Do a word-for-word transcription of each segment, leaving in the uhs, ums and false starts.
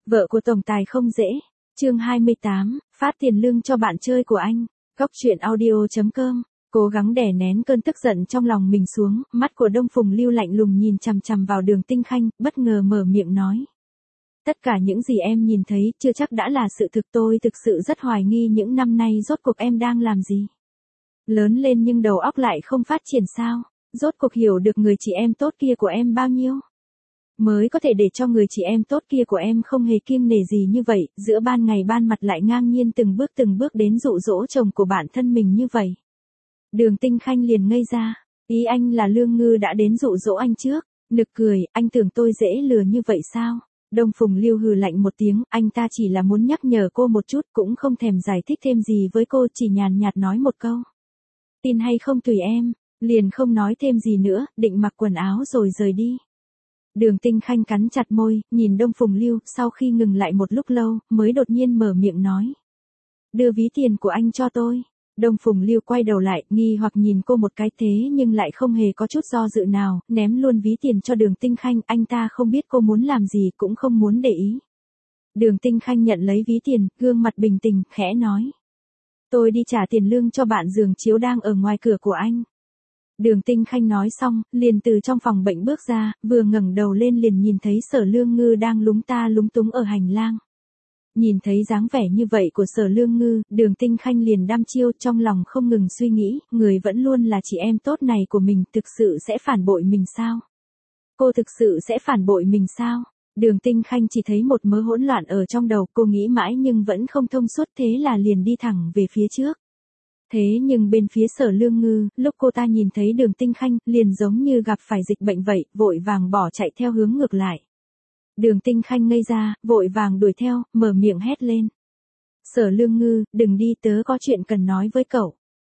Vợ của tổng tài không dễ. Chương hai mươi tám, phát tiền lương cho bạn chơi của anh. Góc truyện audio chấm com. Cố gắng đè nén cơn tức giận trong lòng mình xuống, mắt của Đông Phùng Lưu lạnh lùng nhìn chằm chằm vào Đường Tinh Khanh, bất ngờ mở miệng nói. Tất cả những gì em nhìn thấy chưa chắc đã là sự thực, tôi thực sự rất hoài nghi những năm nay rốt cuộc em đang làm gì. Lớn lên nhưng đầu óc lại không phát triển sao, rốt cuộc hiểu được người chị em tốt kia của em bao nhiêu. Mới có thể để cho người chị em tốt kia của em không hề kiêng nể gì như vậy, giữa ban ngày ban mặt lại ngang nhiên từng bước từng bước đến dụ dỗ chồng của bản thân mình như vậy. Đường Tinh Khanh liền ngây ra, ý anh là Lương Ngư đã đến dụ dỗ anh trước, nực cười, anh tưởng tôi dễ lừa như vậy sao? Đông Phùng Lưu hừ lạnh một tiếng, anh ta chỉ là muốn nhắc nhở cô một chút, cũng không thèm giải thích thêm gì với cô, chỉ nhàn nhạt nói một câu. Tin hay không tùy em, liền không nói thêm gì nữa, định mặc quần áo rồi rời đi. Đường Tinh Khanh cắn chặt môi, nhìn Đông Phùng Lưu, sau khi ngừng lại một lúc lâu, mới đột nhiên mở miệng nói. Đưa ví tiền của anh cho tôi. Đông Phùng Lưu quay đầu lại, nghi hoặc nhìn cô một cái thế nhưng lại không hề có chút do dự nào, ném luôn ví tiền cho Đường Tinh Khanh, anh ta không biết cô muốn làm gì cũng không muốn để ý. Đường Tinh Khanh nhận lấy ví tiền, gương mặt bình tĩnh, khẽ nói. Tôi đi trả tiền lương cho bạn giường chiếu đang ở ngoài cửa của anh. Đường Tinh Khanh nói xong, liền từ trong phòng bệnh bước ra, vừa ngẩng đầu lên liền nhìn thấy Sở Lương Ngư đang lúng ta lúng túng ở hành lang. Nhìn thấy dáng vẻ như vậy của Sở Lương Ngư, Đường Tinh Khanh liền đăm chiêu, trong lòng không ngừng suy nghĩ, người vẫn luôn là chị em tốt này của mình thực sự sẽ phản bội mình sao? Cô thực sự sẽ phản bội mình sao? Đường Tinh Khanh chỉ thấy một mớ hỗn loạn ở trong đầu, cô nghĩ mãi nhưng vẫn không thông suốt, thế là liền đi thẳng về phía trước. Thế nhưng bên phía Sở Lương Ngư, lúc cô ta nhìn thấy Đường Tinh Khanh, liền giống như gặp phải dịch bệnh vậy, vội vàng bỏ chạy theo hướng ngược lại. Đường Tinh Khanh ngây ra, vội vàng đuổi theo, mở miệng hét lên. Sở Lương Ngư, đừng đi, tớ có chuyện cần nói với cậu.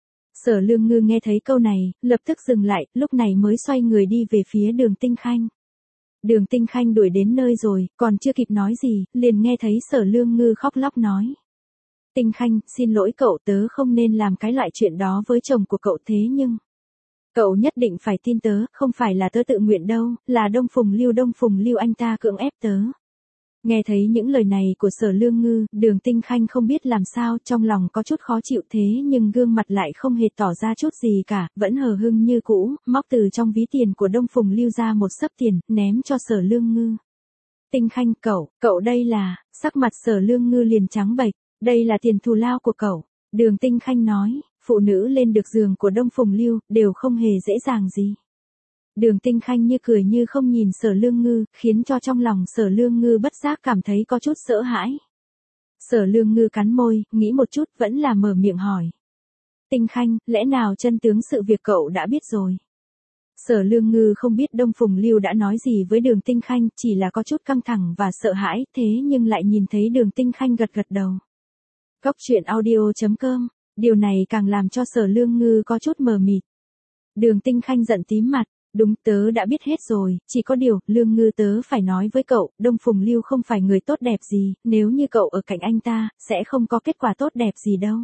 Sở Lương Ngư nghe thấy câu này, lập tức dừng lại, lúc này mới xoay người đi về phía Đường Tinh Khanh. Đường Tinh Khanh đuổi đến nơi rồi, còn chưa kịp nói gì, liền nghe thấy Sở Lương Ngư khóc lóc nói. Tinh Khanh, xin lỗi cậu, tớ không nên làm cái loại chuyện đó với chồng của cậu, thế nhưng cậu nhất định phải tin tớ, không phải là tớ tự nguyện đâu, là Đông Phùng Lưu Đông Phùng Lưu anh ta cưỡng ép tớ. Nghe thấy những lời này của Sở Lương Ngư, Đường Tinh Khanh không biết làm sao, trong lòng có chút khó chịu thế nhưng gương mặt lại không hề tỏ ra chút gì cả, vẫn hờ hững như cũ, móc từ trong ví tiền của Đông Phùng Lưu ra một xấp tiền, ném cho Sở Lương Ngư. Tinh Khanh, cậu, cậu đây là, sắc mặt Sở Lương Ngư liền trắng bệch. Đây là tiền thù lao của cậu. Đường Tinh Khanh nói, phụ nữ lên được giường của Đông Phùng Lưu, đều không hề dễ dàng gì. Đường Tinh Khanh như cười như không nhìn Sở Lương Ngư, khiến cho trong lòng Sở Lương Ngư bất giác cảm thấy có chút sợ hãi. Sở Lương Ngư cắn môi, nghĩ một chút, vẫn là mở miệng hỏi. Tinh Khanh, lẽ nào chân tướng sự việc cậu đã biết rồi? Sở Lương Ngư không biết Đông Phùng Lưu đã nói gì với Đường Tinh Khanh, chỉ là có chút căng thẳng và sợ hãi, thế nhưng lại nhìn thấy Đường Tinh Khanh gật gật đầu. Góc truyện audio chấm com, điều này càng làm cho Sở Lương Ngư có chút mờ mịt. Đường Tinh Khanh giận tím mặt, đúng, tớ đã biết hết rồi, chỉ có điều, Lương Ngư, tớ phải nói với cậu, Đông Phùng Lưu không phải người tốt đẹp gì, nếu như cậu ở cạnh anh ta, sẽ không có kết quả tốt đẹp gì đâu.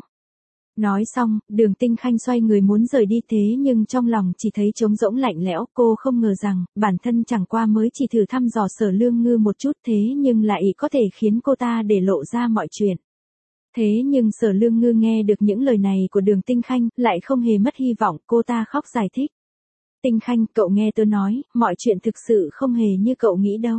Nói xong, Đường Tinh Khanh xoay người muốn rời đi thế nhưng trong lòng chỉ thấy trống rỗng lạnh lẽo, cô không ngờ rằng, bản thân chẳng qua mới chỉ thử thăm dò Sở Lương Ngư một chút thế nhưng lại có thể khiến cô ta để lộ ra mọi chuyện. Thế nhưng Sở Lương Ngư nghe được những lời này của Đường Tinh Khanh, lại không hề mất hy vọng, cô ta khóc giải thích. Tinh Khanh, cậu nghe tớ nói, mọi chuyện thực sự không hề như cậu nghĩ đâu.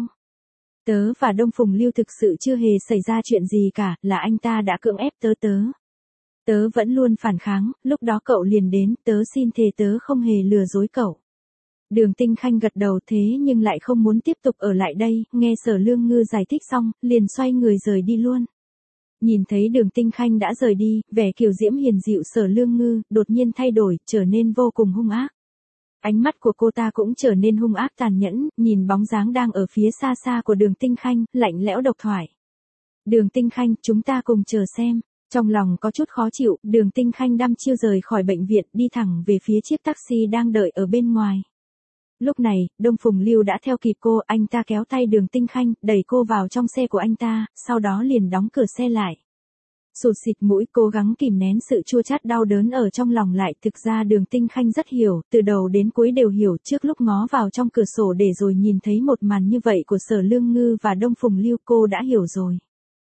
Tớ và Đông Phùng Lưu thực sự chưa hề xảy ra chuyện gì cả, là anh ta đã cưỡng ép tớ tớ. Tớ vẫn luôn phản kháng, lúc đó cậu liền đến, tớ xin thề tớ không hề lừa dối cậu. Đường Tinh Khanh gật đầu thế nhưng lại không muốn tiếp tục ở lại đây, nghe Sở Lương Ngư giải thích xong, liền xoay người rời đi luôn. Nhìn thấy Đường Tinh Khanh đã rời đi, vẻ kiều diễm hiền dịu Sở Lương Ngư, đột nhiên thay đổi, trở nên vô cùng hung ác. Ánh mắt của cô ta cũng trở nên hung ác tàn nhẫn, nhìn bóng dáng đang ở phía xa xa của Đường Tinh Khanh, lạnh lẽo độc thoại. Đường Tinh Khanh, chúng ta cùng chờ xem. Trong lòng có chút khó chịu, Đường Tinh Khanh đăm chiêu rời khỏi bệnh viện, đi thẳng về phía chiếc taxi đang đợi ở bên ngoài. Lúc này, Đông Phùng Lưu đã theo kịp cô, anh ta kéo tay Đường Tinh Khanh, đẩy cô vào trong xe của anh ta, sau đó liền đóng cửa xe lại. Sụt xịt mũi cố gắng kìm nén sự chua chát đau đớn ở trong lòng lại, thực ra Đường Tinh Khanh rất hiểu, từ đầu đến cuối đều hiểu, trước lúc ngó vào trong cửa sổ để rồi nhìn thấy một màn như vậy của Sở Lương Ngư và Đông Phùng Lưu, cô đã hiểu rồi.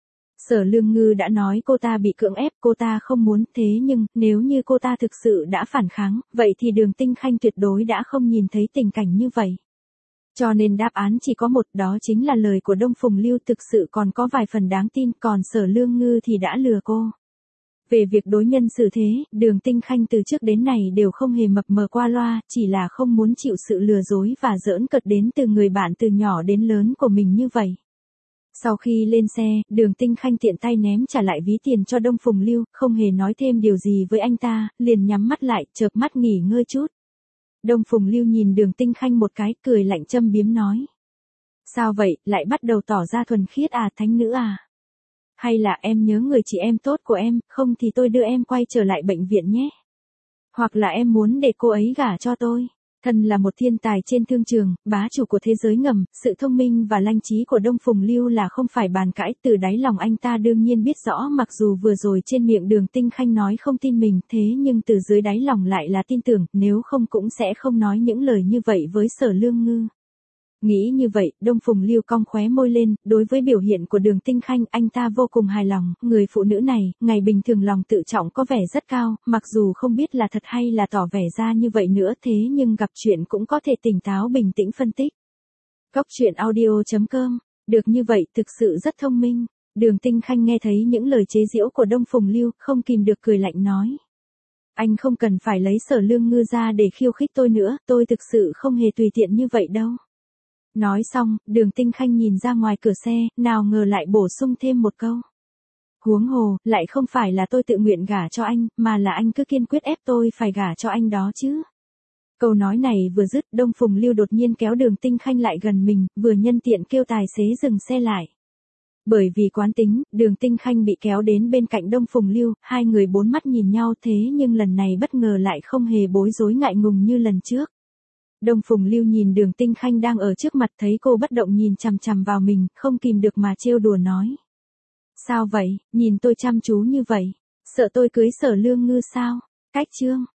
Sở Lương Ngư đã nói cô ta bị cưỡng ép, cô ta không muốn, thế nhưng, nếu như cô ta thực sự đã phản kháng, vậy thì Đường Tinh Khanh tuyệt đối đã không nhìn thấy tình cảnh như vậy. Cho nên đáp án chỉ có một, đó chính là lời của Đông Phùng Lưu thực sự còn có vài phần đáng tin, còn Sở Lương Ngư thì đã lừa cô. Về việc đối nhân xử thế, Đường Tinh Khanh từ trước đến nay đều không hề mập mờ qua loa, chỉ là không muốn chịu sự lừa dối và giỡn cợt đến từ người bạn từ nhỏ đến lớn của mình như vậy. Sau khi lên xe, Đường Tinh Khanh tiện tay ném trả lại ví tiền cho Đông Phùng Lưu, không hề nói thêm điều gì với anh ta, liền nhắm mắt lại, chợp mắt nghỉ ngơi chút. Đông Phùng Lưu nhìn Đường Tinh Khanh một cái, cười lạnh châm biếm nói. Sao vậy, lại bắt đầu tỏ ra thuần khiết à, thánh nữ à? Hay là em nhớ người chị em tốt của em, không thì tôi đưa em quay trở lại bệnh viện nhé. Hoặc là em muốn để cô ấy gả cho tôi. Thân là một thiên tài trên thương trường, bá chủ của thế giới ngầm, sự thông minh và lanh trí của Đông Phùng Lưu là không phải bàn cãi, từ đáy lòng anh ta đương nhiên biết rõ, mặc dù vừa rồi trên miệng Đường Tinh Khanh nói không tin mình, thế nhưng từ dưới đáy lòng lại là tin tưởng, nếu không cũng sẽ không nói những lời như vậy với Sở Lương Ngư. Nghĩ như vậy, Đông Phùng Lưu cong khóe môi lên, đối với biểu hiện của Đường Tinh Khanh, anh ta vô cùng hài lòng, người phụ nữ này, ngày bình thường lòng tự trọng có vẻ rất cao, mặc dù không biết là thật hay là tỏ vẻ ra như vậy nữa, thế nhưng gặp chuyện cũng có thể tỉnh táo bình tĩnh phân tích. Góc truyện audio chấm com, được như vậy, thực sự rất thông minh. Đường Tinh Khanh nghe thấy những lời chế giễu của Đông Phùng Lưu, không kìm được cười lạnh nói. Anh không cần phải lấy Sở Lương Ngư ra để khiêu khích tôi nữa, tôi thực sự không hề tùy tiện như vậy đâu. Nói xong, Đường Tinh Khanh nhìn ra ngoài cửa xe, nào ngờ lại bổ sung thêm một câu. Huống hồ, lại không phải là tôi tự nguyện gả cho anh, mà là anh cứ kiên quyết ép tôi phải gả cho anh đó chứ. Câu nói này vừa dứt, Đông Phùng Lưu đột nhiên kéo Đường Tinh Khanh lại gần mình, vừa nhân tiện kêu tài xế dừng xe lại. Bởi vì quán tính, Đường Tinh Khanh bị kéo đến bên cạnh Đông Phùng Lưu, hai người bốn mắt nhìn nhau, thế nhưng lần này bất ngờ lại không hề bối rối ngại ngùng như lần trước. Đông Phùng Lưu nhìn Đường Tinh Khanh đang ở trước mặt, thấy cô bất động nhìn chằm chằm vào mình, không kìm được mà trêu đùa nói. Sao vậy, nhìn tôi chăm chú như vậy, sợ tôi cưới Sở Lương Ngư sao? Cách chương.